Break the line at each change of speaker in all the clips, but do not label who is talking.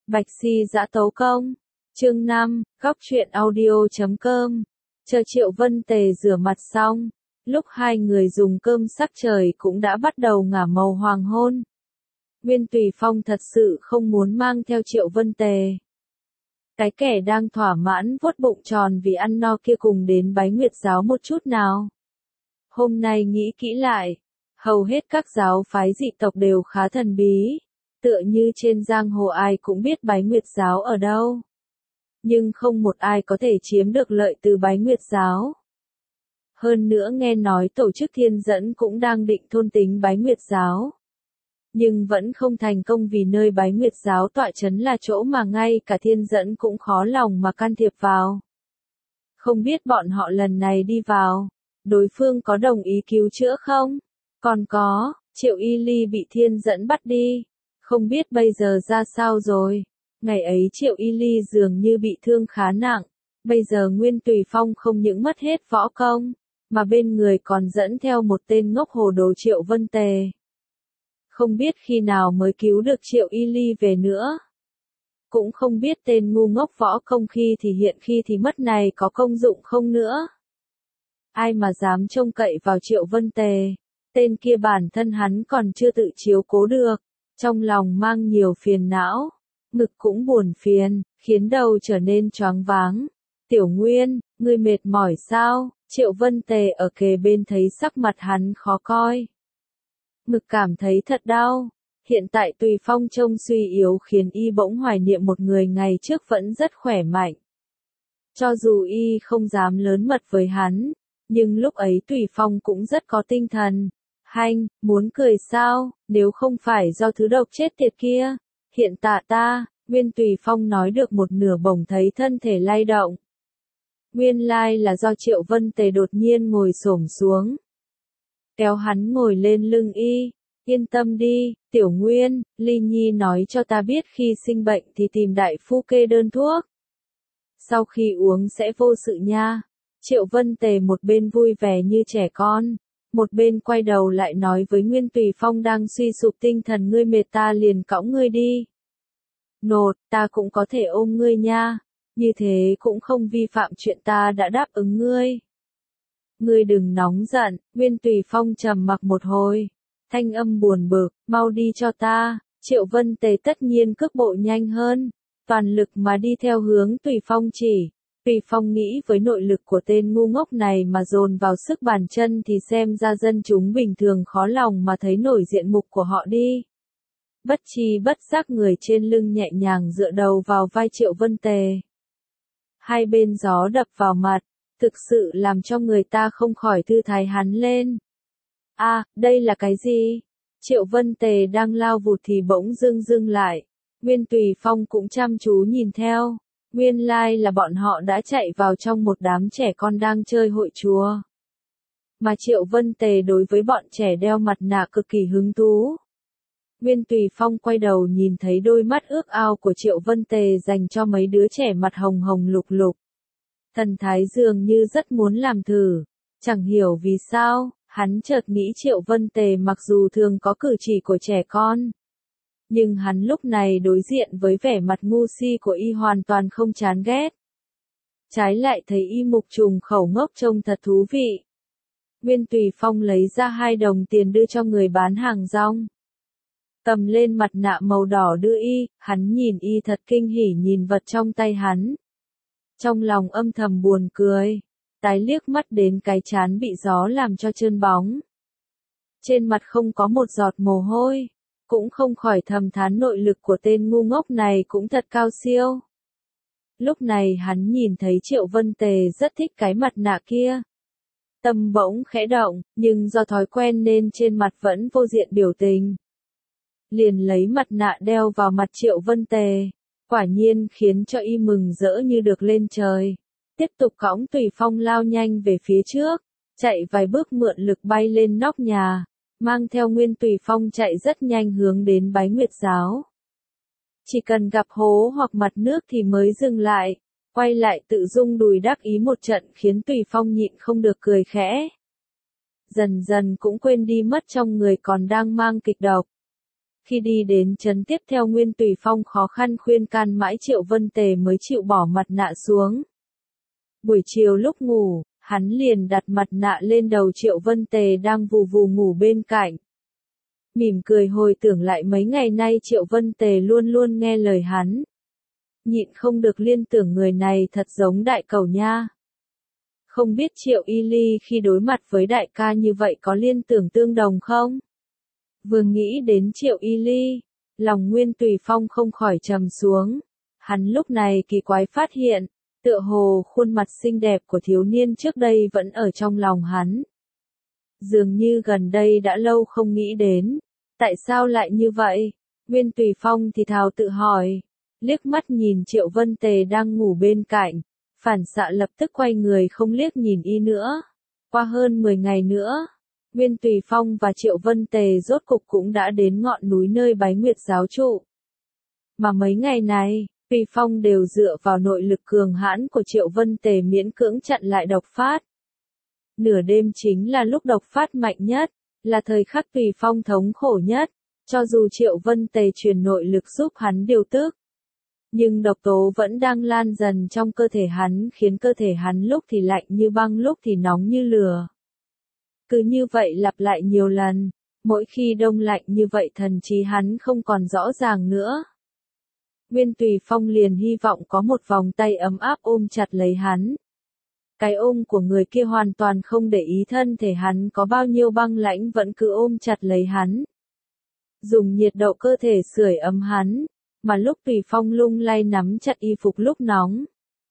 Bạch Si Dã Tấu Công. Chương 5, góc truyện audio.com. Chờ Triệu Vân Tề rửa mặt xong, lúc hai người dùng cơm sắc trời cũng đã bắt đầu ngả màu hoàng hôn. Nguyên Tùy Phong thật sự không muốn mang theo Triệu Vân Tề. Cái kẻ đang thỏa mãn vuốt bụng tròn vì ăn no kia cùng đến Bái Nguyệt giáo một chút nào. Hôm nay nghĩ kỹ lại, hầu hết các giáo phái dị tộc đều khá thần bí, tựa như trên giang hồ ai cũng biết Bái Nguyệt giáo ở đâu. Nhưng không một ai có thể chiếm được lợi từ Bái Nguyệt giáo. Hơn nữa nghe nói tổ chức Thiên Dẫn cũng đang định thôn tính Bái Nguyệt giáo. Nhưng vẫn không thành công vì nơi Bái Nguyệt giáo tọa trấn là chỗ mà ngay cả Thiên Dẫn cũng khó lòng mà can thiệp vào. Không biết bọn họ lần này đi vào, đối phương có đồng ý cứu chữa không? Còn có, Triệu Y Ly bị Thiên Dẫn bắt đi, không biết bây giờ ra sao rồi. Ngày ấy Triệu Y Ly dường như bị thương khá nặng, bây giờ Nguyên Tùy Phong không những mất hết võ công, mà bên người còn dẫn theo một tên ngốc hồ đồ Triệu Vân Tề. Không biết khi nào mới cứu được Triệu Y Ly về nữa. Cũng không biết tên ngu ngốc võ công khi thì hiện khi thì mất này có công dụng không nữa. Ai mà dám trông cậy vào Triệu Vân Tề, tên kia bản thân hắn còn chưa tự chiếu cố được, trong lòng mang nhiều phiền não, ngực cũng buồn phiền, khiến đầu trở nên choáng váng. Tiểu Nguyên, ngươi mệt mỏi sao? Triệu Vân Tề ở kề bên thấy sắc mặt hắn khó coi. Ngực cảm thấy thật đau. Hiện tại Tùy Phong trông suy yếu khiến y bỗng hoài niệm một người ngày trước vẫn rất khỏe mạnh. Cho dù y không dám lớn mật với hắn, nhưng lúc ấy Tùy Phong cũng rất có tinh thần. Hanh, muốn cười sao, nếu không phải do thứ độc chết tiệt kia. Hiện tại ta, Nguyên Tùy Phong nói được một nửa bỗng thấy thân thể lay động. Nguyên lai là do Triệu Vân Tề đột nhiên ngồi xổm xuống. Kéo hắn ngồi lên lưng y. Yên tâm đi, Tiểu Nguyên, Ly Nhi nói cho ta biết khi sinh bệnh thì tìm đại phu kê đơn thuốc. Sau khi uống sẽ vô sự nha. Triệu Vân Tề một bên vui vẻ như trẻ con, một bên quay đầu lại nói với Nguyên Tùy Phong đang suy sụp tinh thần, ngươi mệt ta liền cõng ngươi đi. Nột, ta cũng có thể ôm ngươi nha, như thế cũng không vi phạm chuyện ta đã đáp ứng ngươi. Ngươi đừng nóng giận, Nguyên Tùy Phong trầm mặc một hồi. Thanh âm buồn bực, mau đi cho ta. Triệu Vân Tề tất nhiên cước bộ nhanh hơn, toàn lực mà đi theo hướng Tùy Phong chỉ. Tùy Phong nghĩ với nội lực của tên ngu ngốc này mà dồn vào sức bàn chân thì xem ra dân chúng bình thường khó lòng mà thấy nổi diện mục của họ đi. Bất chi bất giác người trên lưng nhẹ nhàng dựa đầu vào vai Triệu Vân Tề. Hai bên gió đập vào mặt, thực sự làm cho người ta không khỏi thư thái hắn lên. À, đây là cái gì? Triệu Vân Tề đang lao vụt thì bỗng dưng lại. Nguyên Tùy Phong cũng chăm chú nhìn theo. Nguyên lai là bọn họ đã chạy vào trong một đám trẻ con đang chơi hội chùa. Mà Triệu Vân Tề đối với bọn trẻ đeo mặt nạ cực kỳ hứng thú. Nguyên Tùy Phong quay đầu nhìn thấy đôi mắt ước ao của Triệu Vân Tề dành cho mấy đứa trẻ mặt hồng hồng lục lục. Thần thái dường như rất muốn làm thử. Chẳng hiểu vì sao, hắn chợt nghĩ Triệu Vân Tề mặc dù thường có cử chỉ của trẻ con, nhưng hắn lúc này đối diện với vẻ mặt ngu si của y hoàn toàn không chán ghét. Trái lại thấy y mục trùng khẩu ngốc trông thật thú vị. Nguyên Tùy Phong lấy ra 2 đồng tiền đưa cho người bán hàng rong. Cầm lên mặt nạ màu đỏ đưa y, hắn nhìn y thật kinh hỉ nhìn vật trong tay hắn. Trong lòng âm thầm buồn cười, tái liếc mắt đến cái trán bị gió làm cho trơn bóng. Trên mặt không có một giọt mồ hôi, cũng không khỏi thầm thán nội lực của tên ngu ngốc này cũng thật cao siêu. Lúc này hắn nhìn thấy Triệu Vân Tề rất thích cái mặt nạ kia. Tâm bỗng khẽ động, nhưng do thói quen nên trên mặt vẫn vô diện biểu tình. Liền lấy mặt nạ đeo vào mặt Triệu Vân Tề, quả nhiên khiến cho y mừng rỡ như được lên trời. Tiếp tục cõng Tùy Phong lao nhanh về phía trước, chạy vài bước mượn lực bay lên nóc nhà, mang theo Nguyên Tùy Phong chạy rất nhanh hướng đến Bái Nguyệt giáo. Chỉ cần gặp hố hoặc mặt nước thì mới dừng lại, quay lại tự rung đùi đắc ý một trận khiến Tùy Phong nhịn không được cười khẽ. Dần dần cũng quên đi mất trong người còn đang mang kịch độc. Khi đi đến trấn tiếp theo Nguyên Tùy Phong khó khăn khuyên can mãi Triệu Vân Tề mới chịu bỏ mặt nạ xuống. Buổi chiều lúc ngủ, hắn liền đặt mặt nạ lên đầu Triệu Vân Tề đang vù vù ngủ bên cạnh. Mỉm cười hồi tưởng lại mấy ngày nay Triệu Vân Tề luôn luôn nghe lời hắn. Nhịn không được liên tưởng người này thật giống đại cầu nha. Không biết Triệu Y Ly khi đối mặt với đại ca như vậy có liên tưởng tương đồng không? Vừa nghĩ đến Triệu Y Ly, lòng Nguyên Tùy Phong không khỏi trầm xuống. Hắn lúc này kỳ quái phát hiện, tựa hồ khuôn mặt xinh đẹp của thiếu niên trước đây vẫn ở trong lòng hắn. Dường như gần đây đã lâu không nghĩ đến, tại sao lại như vậy? Nguyên Tùy Phong thì thào tự hỏi, liếc mắt nhìn Triệu Vân Tề đang ngủ bên cạnh, phản xạ lập tức quay người không liếc nhìn y nữa. Qua hơn 10 ngày nữa, Nguyên Tùy Phong và Triệu Vân Tề rốt cục cũng đã đến ngọn núi nơi Bái Nguyệt giáo trụ. Mà mấy ngày này, Tùy Phong đều dựa vào nội lực cường hãn của Triệu Vân Tề miễn cưỡng chặn lại độc phát. Nửa đêm chính là lúc độc phát mạnh nhất, là thời khắc Tùy Phong thống khổ nhất, cho dù Triệu Vân Tề truyền nội lực giúp hắn điều tức. Nhưng độc tố vẫn đang lan dần trong cơ thể hắn khiến cơ thể hắn lúc thì lạnh như băng lúc thì nóng như lửa. Cứ như vậy lặp lại nhiều lần, mỗi khi đông lạnh như vậy thần trí hắn không còn rõ ràng nữa. Nguyên Tùy Phong liền hy vọng có một vòng tay ấm áp ôm chặt lấy hắn. Cái ôm của người kia hoàn toàn không để ý thân thể hắn có bao nhiêu băng lãnh vẫn cứ ôm chặt lấy hắn. Dùng nhiệt độ cơ thể sưởi ấm hắn, mà lúc Tùy Phong lung lay nắm chặt y phục lúc nóng.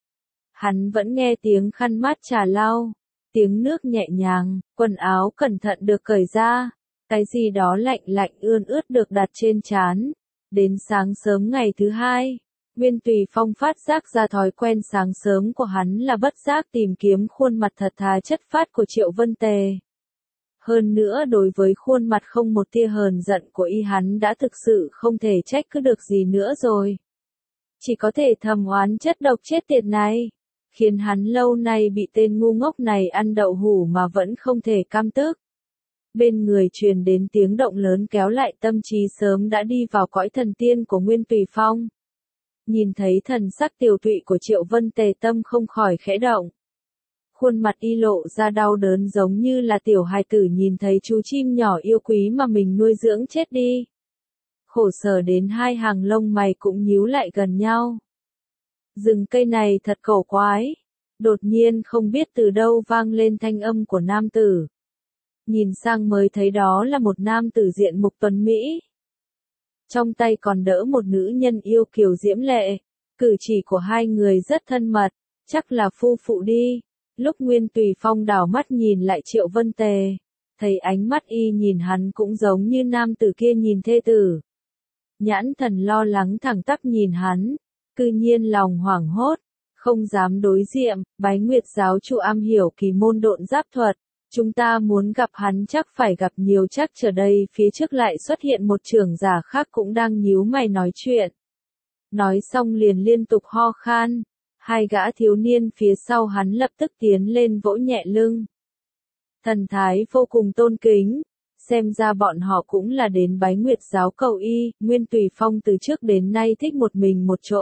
Hắn vẫn nghe tiếng khăn mát trà lau, tiếng nước nhẹ nhàng, quần áo cẩn thận được cởi ra, cái gì đó lạnh lạnh ươn ướt được đặt trên trán. Đến sáng sớm ngày thứ hai, Nguyên Tùy Phong phát giác ra thói quen sáng sớm của hắn là bất giác tìm kiếm khuôn mặt thật thà chất phác của Triệu Vân Tề. Hơn nữa đối với khuôn mặt không một tia hờn giận của y hắn đã thực sự không thể trách cứ được gì nữa rồi. Chỉ có thể thầm oán chất độc chết tiệt này, khiến hắn lâu nay bị tên ngu ngốc này ăn đậu hủ mà vẫn không thể cam tức. Bên người truyền đến tiếng động lớn kéo lại tâm trí sớm đã đi vào cõi thần tiên của Nguyên Tùy Phong. Nhìn thấy thần sắc tiều tụy của Triệu Vân Tề tâm không khỏi khẽ động. Khuôn mặt y lộ ra đau đớn giống như là tiểu hài tử nhìn thấy chú chim nhỏ yêu quý mà mình nuôi dưỡng chết đi. Khổ sở đến hai hàng lông mày cũng nhíu lại gần nhau. Rừng cây này thật cổ quái. Đột nhiên không biết từ đâu vang lên thanh âm của nam tử. Nhìn sang mới thấy đó là một nam tử diện mục tuấn Mỹ. Trong tay còn đỡ một nữ nhân yêu kiều diễm lệ. Cử chỉ của hai người rất thân mật, chắc là phu phụ đi. Lúc Nguyên Tùy Phong đảo mắt nhìn lại Triệu Vân Tề, thấy ánh mắt y nhìn hắn cũng giống như nam tử kia nhìn thê tử. Nhãn thần lo lắng thẳng tắp nhìn hắn, cư nhiên lòng hoảng hốt, không dám đối diện. Bái Nguyệt giáo chủ am hiểu kỳ môn độn giáp thuật, chúng ta muốn gặp hắn chắc phải gặp nhiều chắc. Chờ đây phía trước lại xuất hiện một trưởng giả khác cũng đang nhíu mày nói chuyện. Nói xong liền liên tục ho khan. Hai gã thiếu niên phía sau hắn lập tức tiến lên vỗ nhẹ lưng. Thần thái vô cùng tôn kính, xem ra bọn họ cũng là đến Bái Nguyệt giáo cầu y. Nguyên Tùy Phong từ trước đến nay thích một mình một chỗ,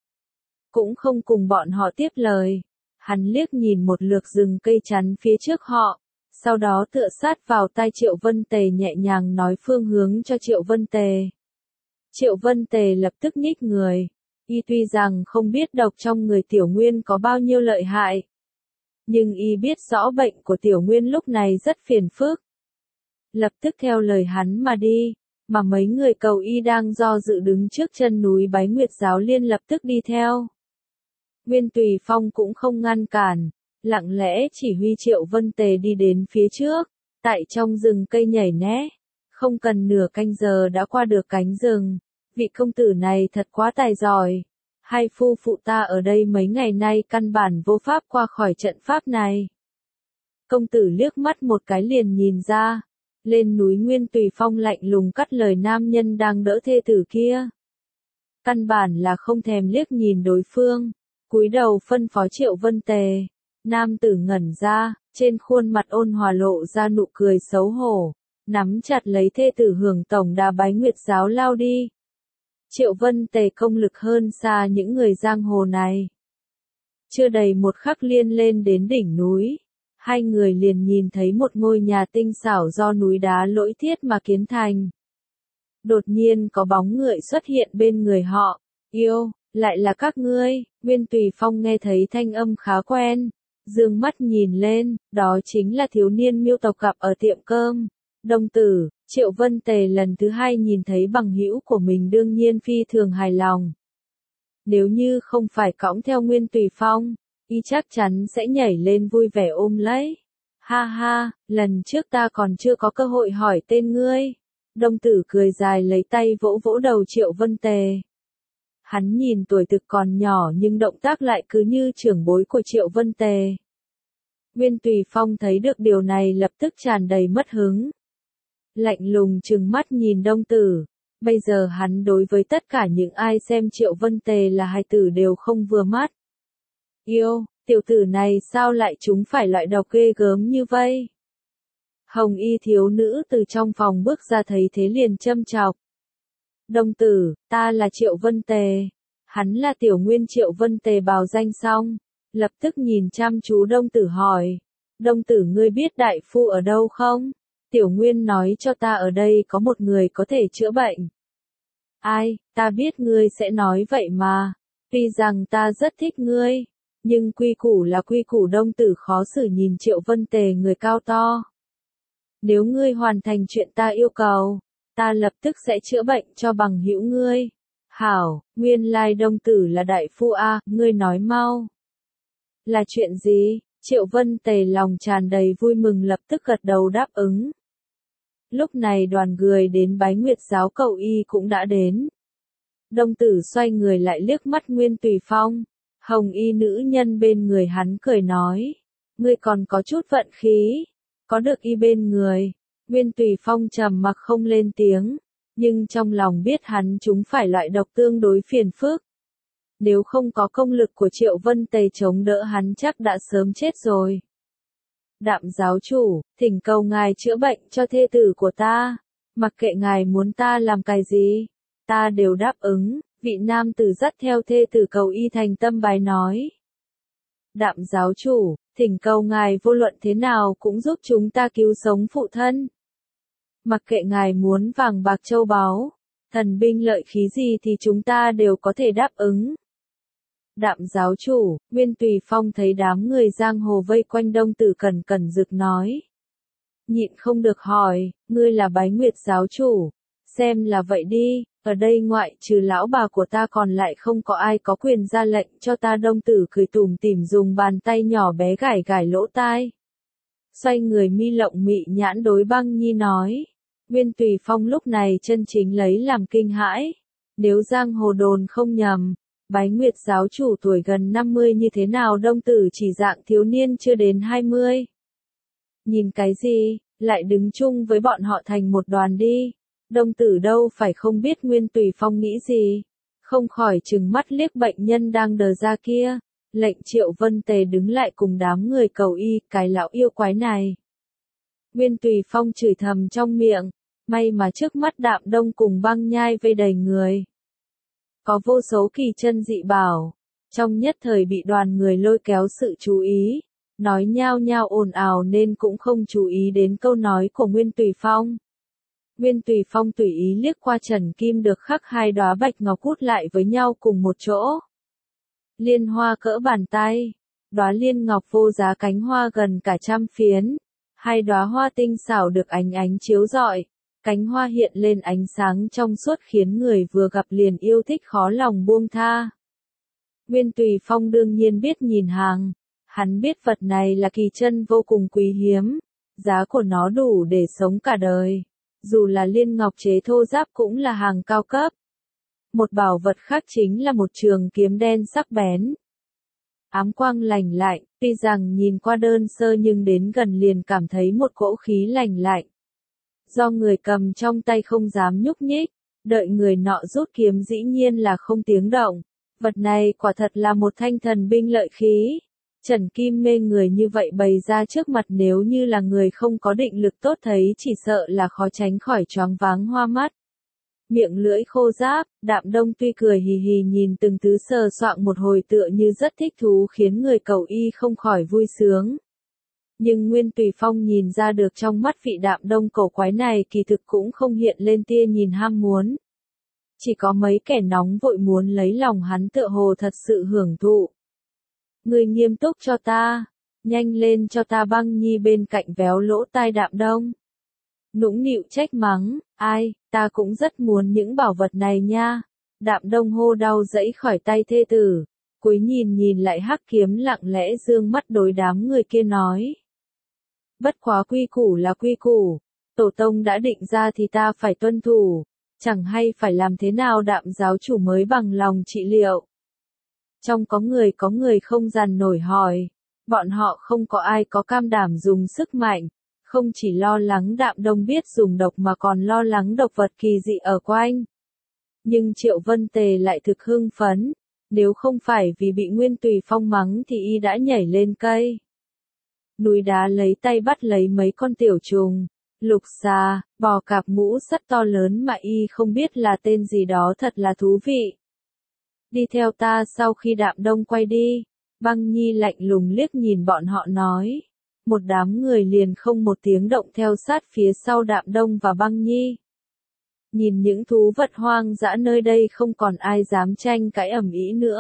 cũng không cùng bọn họ tiếp lời. Hắn liếc nhìn một lượt rừng cây chắn phía trước họ, sau đó tựa sát vào tai Triệu Vân Tề nhẹ nhàng nói phương hướng cho Triệu Vân Tề. Triệu Vân Tề lập tức nhích người. Y tuy rằng không biết độc trong người Tiểu Nguyên có bao nhiêu lợi hại, nhưng y biết rõ bệnh của Tiểu Nguyên lúc này rất phiền phức. Lập tức theo lời hắn mà đi, mà mấy người cầu y đang do dự đứng trước chân núi Bái Nguyệt giáo liên lập tức đi theo. Nguyên Tùy Phong cũng không ngăn cản, lặng lẽ chỉ huy Triệu Vân Tề đi đến phía trước, tại trong rừng cây nhảy nhẽ. Không cần nửa canh giờ đã qua được cánh rừng. Vị công tử này thật quá tài giỏi. Hai phu phụ ta ở đây mấy ngày nay căn bản vô pháp qua khỏi trận pháp này. Công tử liếc mắt một cái liền nhìn ra. Lên núi Nguyên Tùy Phong lạnh lùng cắt lời nam nhân đang đỡ thê tử kia. Căn bản là không thèm liếc nhìn đối phương. Cúi đầu phân phó Triệu Vân Tề. Nam tử ngẩn ra, trên khuôn mặt ôn hòa lộ ra nụ cười xấu hổ. nắm chặt lấy thê tử Hưởng tổng đà Bái Nguyệt giáo lao đi. Triệu Vân Tề công lực hơn xa những người giang hồ này. Chưa đầy một khắc liên lên đến đỉnh núi, hai người liền nhìn thấy một ngôi nhà tinh xảo do núi đá lỗi thiết mà kiến thành. Đột nhiên có bóng người xuất hiện bên người họ. Yêu, lại là các ngươi. Nguyên Tùy Phong nghe thấy thanh âm khá quen, dương mắt nhìn lên, đó chính là thiếu niên Miêu tộc gặp ở tiệm cơm. Đồng tử, Triệu Vân Tề lần thứ hai nhìn thấy bằng hữu của mình đương nhiên phi thường hài lòng. Nếu như không phải cõng theo Nguyên Tùy Phong, y chắc chắn sẽ nhảy lên vui vẻ ôm lấy. Ha ha, lần trước ta còn chưa có cơ hội hỏi tên ngươi. Đồng tử cười dài lấy tay vỗ vỗ đầu Triệu Vân Tề. Hắn nhìn tuổi thực còn nhỏ nhưng động tác lại cứ như trưởng bối của Triệu Vân Tề. Nguyên Tùy Phong thấy được điều này lập tức tràn đầy mất hứng. Lạnh lùng trừng mắt nhìn đồng tử. Bây giờ hắn đối với tất cả những ai xem Triệu Vân Tề là hài tử đều không vừa mắt. Yêu, tiểu tử này sao lại trúng phải loại độc ghê gớm như vậy? Hồng y thiếu nữ từ trong phòng bước ra thấy thế liền châm chọc. Đồng tử, ta là Triệu Vân Tề. Hắn là tiểu nguyên Triệu Vân Tề bào danh xong, lập tức nhìn chăm chú đồng tử hỏi. Đồng tử ngươi biết đại phu ở đâu không? Tiểu nguyên nói cho ta ở đây có một người có thể chữa bệnh. Ai, ta biết ngươi sẽ nói vậy mà. Tuy rằng ta rất thích ngươi, nhưng quy củ là quy củ. Đồng tử khó xử nhìn Triệu Vân Tề người cao to. Nếu ngươi hoàn thành chuyện ta yêu cầu, ta lập tức sẽ chữa bệnh cho bằng hữu ngươi. Hảo, nguyên lai đồng tử là đại phu a, ngươi nói mau. Là chuyện gì? Triệu Vân Tề lòng tràn đầy vui mừng lập tức gật đầu đáp ứng. Lúc này đoàn người đến Bái Nguyệt giáo cầu y cũng đã đến. Đồng tử xoay người lại liếc mắt Nguyên Tùy Phong. Hồng y nữ nhân bên người hắn cười nói. Ngươi còn có chút vận khí. Có được y bên người. Nguyên Tùy Phong trầm mặc không lên tiếng. Nhưng trong lòng biết hắn chúng phải loại độc tương đối phiền phức. Nếu không có công lực của Triệu Vân Tề chống đỡ hắn chắc đã sớm chết rồi. Đạm giáo chủ, thỉnh cầu ngài chữa bệnh cho thê tử của ta. Mặc kệ ngài muốn ta làm cái gì, ta đều đáp ứng. Vị nam tử dắt theo thê tử cầu y thành tâm bái nói. Đạm giáo chủ, thỉnh cầu ngài vô luận thế nào cũng giúp chúng ta cứu sống phụ thân. Mặc kệ ngài muốn vàng bạc châu báu, thần binh lợi khí gì thì chúng ta đều có thể đáp ứng. Đạm giáo chủ, Nguyên Tùy Phong thấy đám người giang hồ vây quanh đồng tử cẩn cẩn rực nói. Nhịn không được hỏi, ngươi là Bái Nguyệt giáo chủ. Xem là vậy đi, ở đây ngoại trừ lão bà của ta còn lại không có ai có quyền ra lệnh cho ta. Đồng tử cười tủm tỉm dùng bàn tay nhỏ bé gảy gảy lỗ tai. Xoay người mi lộng mị nhãn đối Băng Nhi nói. Nguyên Tùy Phong lúc này chân chính lấy làm kinh hãi. Nếu giang hồ đồn không nhầm, Bái Nguyệt giáo chủ tuổi gần 50 như thế nào đồng tử chỉ dạng thiếu niên chưa đến 20. Nhìn cái gì, lại đứng chung với bọn họ thành một đoàn đi. Đồng tử đâu phải không biết Nguyên Tùy Phong nghĩ gì. Không khỏi trừng mắt liếc bệnh nhân đang đờ ra kia. Lệnh Triệu Vân Tề đứng lại cùng đám người cầu y, cái lão yêu quái này. Nguyên Tùy Phong chửi thầm trong miệng. May mà trước mắt Đạm Đông cùng Băng Nhai vây đầy người. Có vô số kỳ chân dị bảo. Trong nhất thời bị đoàn người lôi kéo sự chú ý. Nói nhao nhao ồn ào nên cũng không chú ý đến câu nói của Nguyên Tùy Phong. Nguyên Tùy Phong tùy ý liếc qua Trần Kim được khắc hai đóa bạch ngọc hút lại với nhau cùng một chỗ. Liên hoa cỡ bàn tay. Đóa liên ngọc vô giá cánh hoa gần cả 100 phiến. Hai đóa hoa tinh xảo được ánh ánh chiếu rọi. Cánh hoa hiện lên ánh sáng trong suốt khiến người vừa gặp liền yêu thích khó lòng buông tha. Nguyên Tùy Phong đương nhiên biết nhìn hàng. Hắn biết vật này là kỳ chân vô cùng quý hiếm. Giá của nó đủ để sống cả đời. Dù là liên ngọc chế thô giáp cũng là hàng cao cấp. Một bảo vật khác chính là một trường kiếm đen sắc bén. Ám quang lành lạnh, tuy rằng nhìn qua đơn sơ nhưng đến gần liền cảm thấy một cỗ khí lành lạnh. Do người cầm trong tay không dám nhúc nhích, đợi người nọ rút kiếm dĩ nhiên là không tiếng động. Vật này quả thật là một thanh thần binh lợi khí. Trần Kim mê người như vậy bày ra trước mặt nếu như là người không có định lực tốt thấy chỉ sợ là khó tránh khỏi choáng váng hoa mắt. Miệng lưỡi khô ráp, Đạm Đông tuy cười hì hì nhìn từng thứ sờ soạng một hồi tựa như rất thích thú khiến người cầu y không khỏi vui sướng. Nhưng Nguyên Tùy Phong nhìn ra được trong mắt vị Đạm Đông cổ quái này kỳ thực cũng không hiện lên tia nhìn ham muốn. Chỉ có mấy kẻ nóng vội muốn lấy lòng hắn tựa hồ thật sự hưởng thụ. Người nghiêm túc cho ta, nhanh lên cho ta. Băng Nhi bên cạnh véo lỗ tai Đạm Đông. Nũng nịu trách mắng, ai, ta cũng rất muốn những bảo vật này nha. Đạm Đông hô đau dẫy khỏi tay thê tử, cúi nhìn lại hắc kiếm lặng lẽ dương mắt đối đám người kia nói. Bất quá quy củ là quy củ, tổ tông đã định ra thì ta phải tuân thủ, chẳng hay phải làm thế nào Đạm giáo chủ mới bằng lòng trị liệu. Trong có người không dằn nổi hỏi, bọn họ không có ai có cam đảm dùng sức mạnh. Không chỉ lo lắng Đạm Đông biết dùng độc mà còn lo lắng độc vật kỳ dị ở quanh. Nhưng Triệu Vân Tề lại thực hưng phấn, nếu không phải vì bị Nguyên Tùy Phong mắng thì y đã nhảy lên cây. Núi đá lấy tay bắt lấy mấy con tiểu trùng, lục xà, bò cạp mũ sắt to lớn mà y không biết là tên gì đó thật là thú vị. Đi theo ta. Sau khi Đạm Đông quay đi, Băng Nhi lạnh lùng liếc nhìn bọn họ nói. Một đám người liền không một tiếng động theo sát phía sau Đạm Đông và Băng Nhi. Nhìn những thú vật hoang dã nơi đây không còn ai dám tranh cãi ầm ĩ nữa.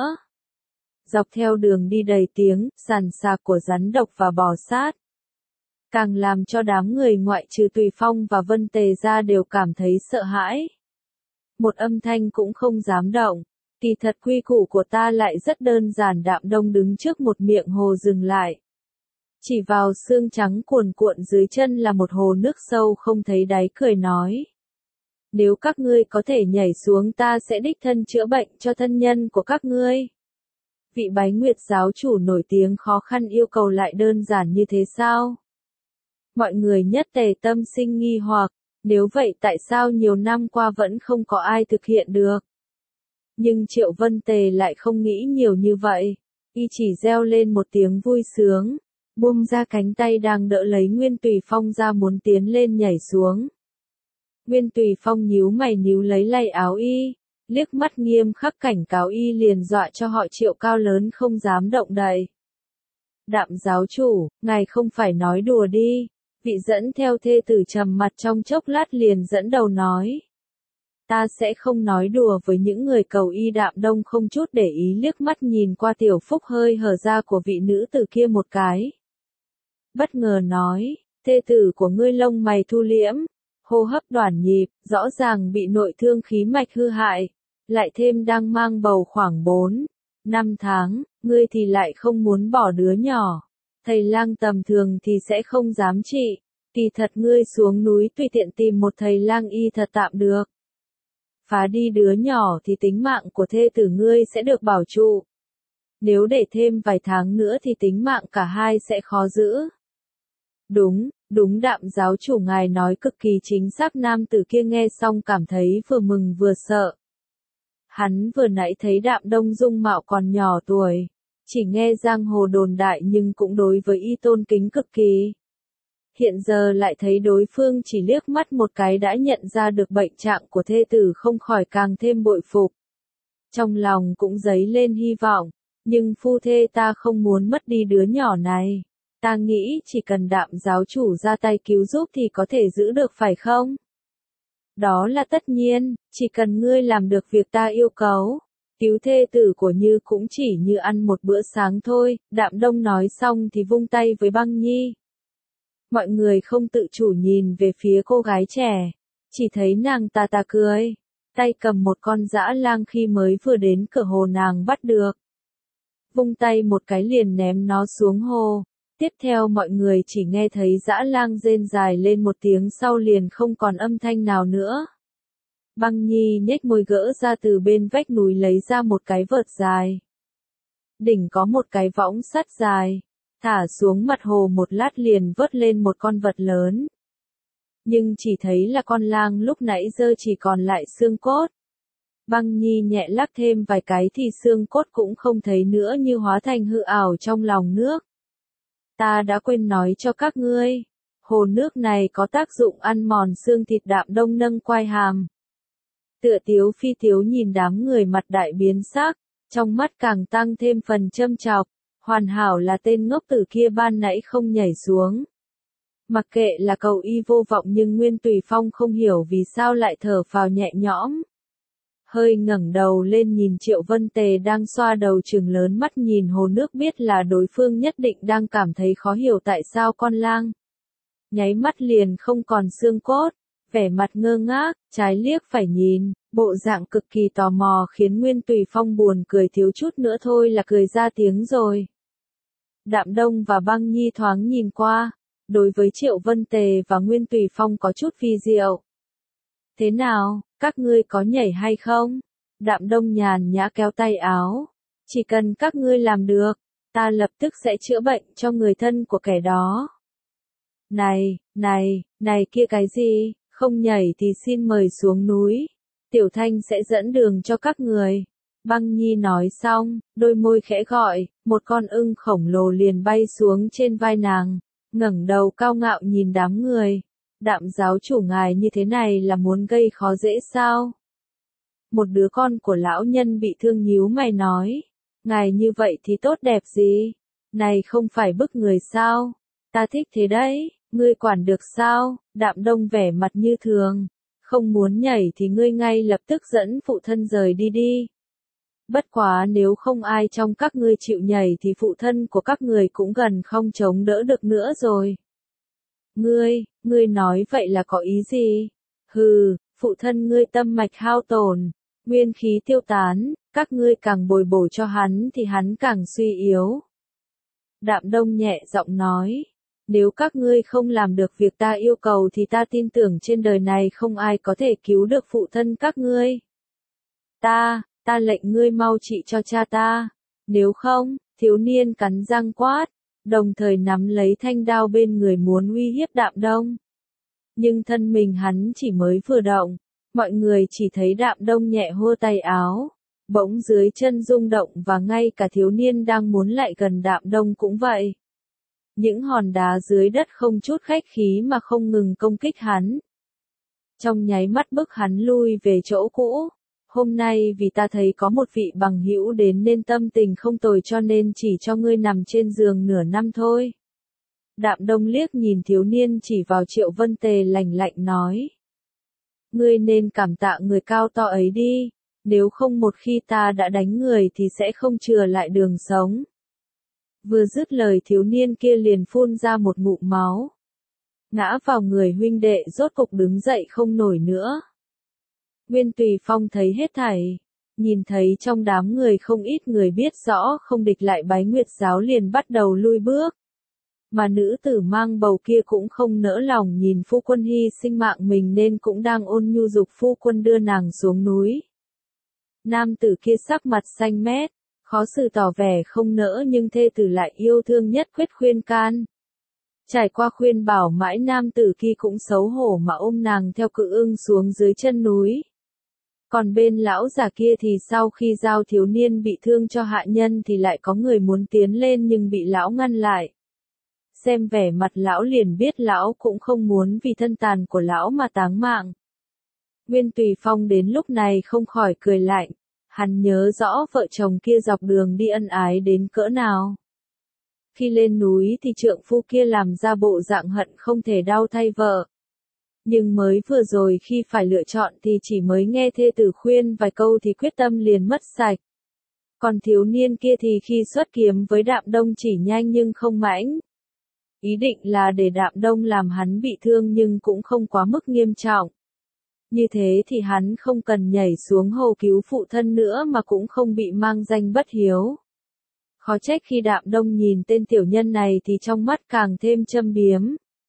Dọc theo đường đi đầy tiếng sàn sạc của rắn độc và bò sát. Càng làm cho đám người ngoại trừ Tùy Phong và Vân Tề ra đều cảm thấy sợ hãi. Một âm thanh cũng không dám động. Kỳ thật quy củ của ta lại rất đơn giản. Đạm Đông đứng trước một miệng hồ dừng lại. Chỉ vào xương trắng cuồn cuộn dưới chân là một hồ nước sâu không thấy đáy cười nói. Nếu các ngươi có thể nhảy xuống ta sẽ đích thân chữa bệnh cho thân nhân của các ngươi. Vị Bái Nguyệt giáo chủ nổi tiếng khó khăn yêu cầu lại đơn giản như thế sao? Mọi người nhất tề tâm sinh nghi hoặc, nếu vậy tại sao nhiều năm qua vẫn không có ai thực hiện được? Nhưng Triệu Vân Tề lại không nghĩ nhiều như vậy, y chỉ reo lên một tiếng vui sướng. Buông ra cánh tay đang đỡ lấy Nguyên Tùy Phong ra muốn tiến lên nhảy xuống. Nguyên Tùy Phong nhíu mày níu lấy lay áo y, liếc mắt nghiêm khắc cảnh cáo y liền dọa cho họ Triệu cao lớn không dám động đậy. Đạm giáo chủ, ngài không phải nói đùa đi. Vị dẫn theo thê tử trầm mặt trong chốc lát liền dẫn đầu nói. Ta sẽ không nói đùa với những người cầu y. Đạm Đông không chút để ý liếc mắt nhìn qua tiểu phúc hơi hở ra của vị nữ tử kia một cái. Bất ngờ nói, thê tử của ngươi lông mày thu liễm, hô hấp đoản nhịp, rõ ràng bị nội thương khí mạch hư hại, lại thêm đang mang bầu khoảng 4-5 tháng, ngươi thì lại không muốn bỏ đứa nhỏ. Thầy lang tầm thường thì sẽ không dám trị, kỳ thật ngươi xuống núi tùy tiện tìm một thầy lang y thật tạm được. Phá đi đứa nhỏ thì tính mạng của thê tử ngươi sẽ được bảo trụ. Nếu để thêm vài tháng nữa thì tính mạng cả hai sẽ khó giữ. Đúng Đạm giáo chủ ngài nói cực kỳ chính xác. Nam tử kia nghe xong cảm thấy vừa mừng vừa sợ. Hắn vừa nãy thấy Đạm Đông dung mạo còn nhỏ tuổi, chỉ nghe giang hồ đồn đại nhưng cũng đối với y tôn kính cực kỳ. Hiện giờ lại thấy đối phương chỉ liếc mắt một cái đã nhận ra được bệnh trạng của thê tử không khỏi càng thêm bội phục. Trong lòng cũng dấy lên hy vọng, nhưng phu thê ta không muốn mất đi đứa nhỏ này. Ta nghĩ chỉ cần Đạm giáo chủ ra tay cứu giúp thì có thể giữ được phải không? Đó là tất nhiên, chỉ cần ngươi làm được việc ta yêu cầu. Cứu thê tử của Như cũng chỉ như ăn một bữa sáng thôi. Đạm Đông nói xong thì vung tay với Băng Nhi. Mọi người không tự chủ nhìn về phía cô gái trẻ, chỉ thấy nàng ta cười, tay cầm một con dã lang khi mới vừa đến cửa hồ nàng bắt được. Vung tay một cái liền ném nó xuống hồ, tiếp theo mọi người chỉ nghe thấy dã lang rên dài lên một tiếng sau liền không còn âm thanh nào nữa. Băng Nhi nhếch môi gỡ ra từ bên vách núi lấy ra một cái vợt dài. Đỉnh có một cái võng sắt dài. Thả xuống mặt hồ một lát liền vớt lên một con vật lớn. Nhưng chỉ thấy là con lang lúc nãy giờ chỉ còn lại xương cốt. Băng Nhi nhẹ lắc thêm vài cái thì xương cốt cũng không thấy nữa như hóa thành hư ảo trong lòng nước. Ta đã quên nói cho các ngươi. Hồ nước này có tác dụng ăn mòn xương thịt. Đạm Đông nâng quai hàm. Tựa tiếu phi tiếu nhìn đám người mặt đại biến sắc, trong mắt càng tăng thêm phần châm chọc. Hoàn hảo là tên ngốc tử kia ban nãy không nhảy xuống. Mặc kệ là cầu y vô vọng nhưng Nguyên Tùy Phong không hiểu vì sao lại thở phào nhẹ nhõm. Hơi ngẩng đầu lên nhìn Triệu Vân Tề đang xoa đầu trừng lớn mắt nhìn hồ nước biết là đối phương nhất định đang cảm thấy khó hiểu tại sao con lang. Nháy mắt liền không còn xương cốt, vẻ mặt ngơ ngác, trái liếc phải nhìn, bộ dạng cực kỳ tò mò khiến Nguyên Tùy Phong buồn cười thiếu chút nữa thôi là cười ra tiếng rồi. Đạm Đông và Băng Nhi thoáng nhìn qua, đối với Triệu Vân Tề và Nguyên Tùy Phong có chút phi diệu. Thế nào, các ngươi có nhảy hay không? Đạm Đông nhàn nhã kéo tay áo. Chỉ cần các ngươi làm được, ta lập tức sẽ chữa bệnh cho người thân của kẻ đó. Này kia cái gì, không nhảy thì xin mời xuống núi. Tiểu Thanh sẽ dẫn đường cho các người. Băng Nhi nói xong, đôi môi khẽ gọi, một con ưng khổng lồ liền bay xuống trên vai nàng, ngẩng đầu cao ngạo nhìn đám người. Đạm giáo chủ ngài như thế này là muốn gây khó dễ sao? Một đứa con của lão nhân bị thương nhíu mày nói, ngài như vậy thì tốt đẹp gì? Này không phải bức người sao? Ta thích thế đấy, ngươi quản được sao? Đạm Đông vẻ mặt như thường, không muốn nhảy thì ngươi ngay lập tức dẫn phụ thân rời đi đi. Bất quá nếu không ai trong các ngươi chịu nhảy thì phụ thân của các người cũng gần không chống đỡ được nữa rồi. Ngươi nói vậy là có ý gì? Hừ, phụ thân ngươi tâm mạch hao tổn, nguyên khí tiêu tán, các ngươi càng bồi bổ cho hắn thì hắn càng suy yếu. Đạm Đông nhẹ giọng nói, nếu các ngươi không làm được việc ta yêu cầu thì ta tin tưởng trên đời này không ai có thể cứu được phụ thân các ngươi. Ta lệnh ngươi mau trị cho cha ta, nếu không, thiếu niên cắn răng quát, đồng thời nắm lấy thanh đao bên người muốn uy hiếp Đạm Đông. Nhưng thân mình hắn chỉ mới vừa động, mọi người chỉ thấy Đạm Đông nhẹ hô tay áo, bỗng dưới chân rung động và ngay cả thiếu niên đang muốn lại gần Đạm Đông cũng vậy. Những hòn đá dưới đất không chút khách khí mà không ngừng công kích hắn. Trong nháy mắt bức hắn lui về chỗ cũ. Hôm nay vì ta thấy có một vị bằng hữu đến nên tâm tình không tồi cho nên chỉ cho ngươi nằm trên giường nửa năm thôi. Đạm Đông liếc nhìn thiếu niên chỉ vào Triệu Vân Tề lạnh lạnh nói. Ngươi nên cảm tạ người cao to ấy đi, nếu không một khi ta đã đánh người thì sẽ không chừa lại đường sống. Vừa dứt lời thiếu niên kia liền phun ra một ngụm máu. Ngã vào người huynh đệ rốt cục đứng dậy không nổi nữa. Nguyên Tùy Phong thấy hết thảy, nhìn thấy trong đám người không ít người biết rõ không địch lại Bái Nguyệt giáo liền bắt đầu lui bước. Mà nữ tử mang bầu kia cũng không nỡ lòng nhìn phu quân hy sinh mạng mình nên cũng đang ôn nhu dục phu quân đưa nàng xuống núi. Nam tử kia sắc mặt xanh mét, khó xử tỏ vẻ không nỡ nhưng thê tử lại yêu thương nhất quyết khuyên can. Trải qua khuyên bảo mãi nam tử kia cũng xấu hổ mà ôm nàng theo cự ưng xuống dưới chân núi. Còn bên lão già kia thì sau khi giao thiếu niên bị thương cho hạ nhân thì lại có người muốn tiến lên nhưng bị lão ngăn lại. Xem vẻ mặt lão liền biết lão cũng không muốn vì thân tàn của lão mà táng mạng. Nguyên Tùy Phong đến lúc này không khỏi cười lạnh, hắn nhớ rõ vợ chồng kia dọc đường đi ân ái đến cỡ nào. Khi lên núi thì trượng phu kia làm ra bộ dạng hận không thể đau thay vợ. Nhưng mới vừa rồi khi phải lựa chọn thì chỉ mới nghe thê tử khuyên vài câu thì quyết tâm liền mất sạch. Còn thiếu niên kia thì khi xuất kiếm với Đạm Đông chỉ nhanh nhưng không mãnh. Ý định là để Đạm Đông làm hắn bị thương nhưng cũng không quá mức nghiêm trọng. Như thế thì hắn không cần nhảy xuống hồ cứu phụ thân nữa mà cũng không bị mang danh bất hiếu. Khó trách khi Đạm Đông nhìn tên tiểu nhân này thì trong mắt càng thêm châm biếm.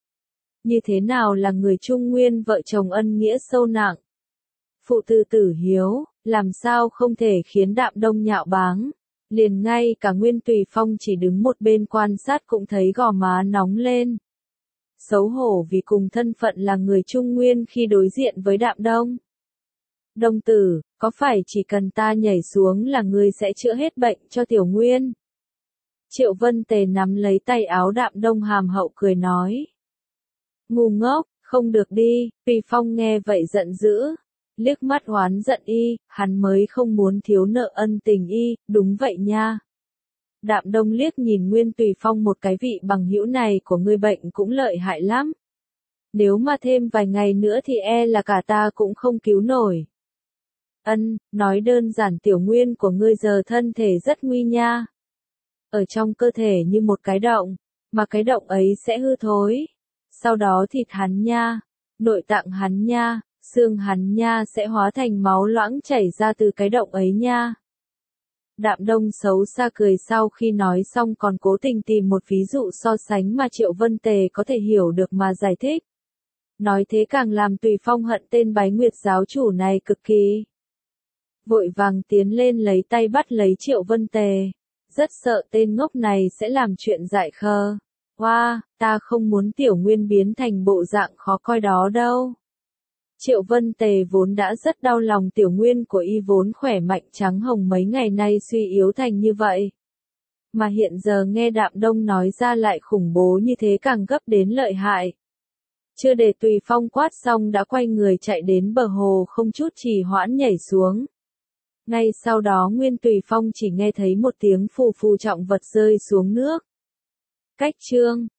Như thế nào là người Trung Nguyên vợ chồng ân nghĩa sâu nặng? Phụ tử tử hiếu, làm sao không thể khiến Đạm Đông nhạo báng? Liền ngay cả Nguyên Tùy Phong chỉ đứng một bên quan sát cũng thấy gò má nóng lên. Xấu hổ vì cùng thân phận là người Trung Nguyên khi đối diện với Đạm Đông. Đông tử, có phải chỉ cần ta nhảy xuống là ngươi sẽ chữa hết bệnh cho Tiểu Nguyên? Triệu Vân Tề nắm lấy tay áo Đạm Đông hàm hậu cười nói. Ngu ngốc, không được đi, Tùy Phong nghe vậy giận dữ. Liếc mắt oán giận y, hắn mới không muốn thiếu nợ ân tình y, đúng vậy nha. Đạm Đông liếc nhìn Nguyên Tùy Phong một cái, vị bằng hữu này của ngươi bệnh cũng lợi hại lắm. Nếu mà thêm vài ngày nữa thì e là cả ta cũng không cứu nổi. Nói đơn giản Tiểu Nguyên của ngươi giờ thân thể rất nguy nha. Ở trong cơ thể như một cái động, mà cái động ấy sẽ hư thối. Sau đó thịt hắn nha, nội tạng hắn nha, xương hắn nha sẽ hóa thành máu loãng chảy ra từ cái động ấy nha. Đạm Đông xấu xa cười, sau khi nói xong còn cố tình tìm một ví dụ so sánh mà Triệu Vân Tề có thể hiểu được mà giải thích. Nói thế càng làm Tùy Phong hận tên Bái Nguyệt giáo chủ này cực kỳ. Vội vàng tiến lên lấy tay bắt lấy Triệu Vân Tề. Rất sợ tên ngốc này sẽ làm chuyện dại khờ. Hoa, ta không muốn Tiểu Nguyên biến thành bộ dạng khó coi đó đâu. Triệu Vân Tề vốn đã rất đau lòng Tiểu Nguyên của y vốn khỏe mạnh trắng hồng, mấy ngày nay suy yếu thành như vậy. Mà hiện giờ nghe Đạm Đông nói ra lại khủng bố như thế, càng gấp đến lợi hại. Chưa để Tùy Phong quát xong đã quay người chạy đến bờ hồ, không chút trì hoãn nhảy xuống. Ngay sau đó Nguyên Tùy Phong chỉ nghe thấy một tiếng phù phù trọng vật rơi xuống nước. Cách chương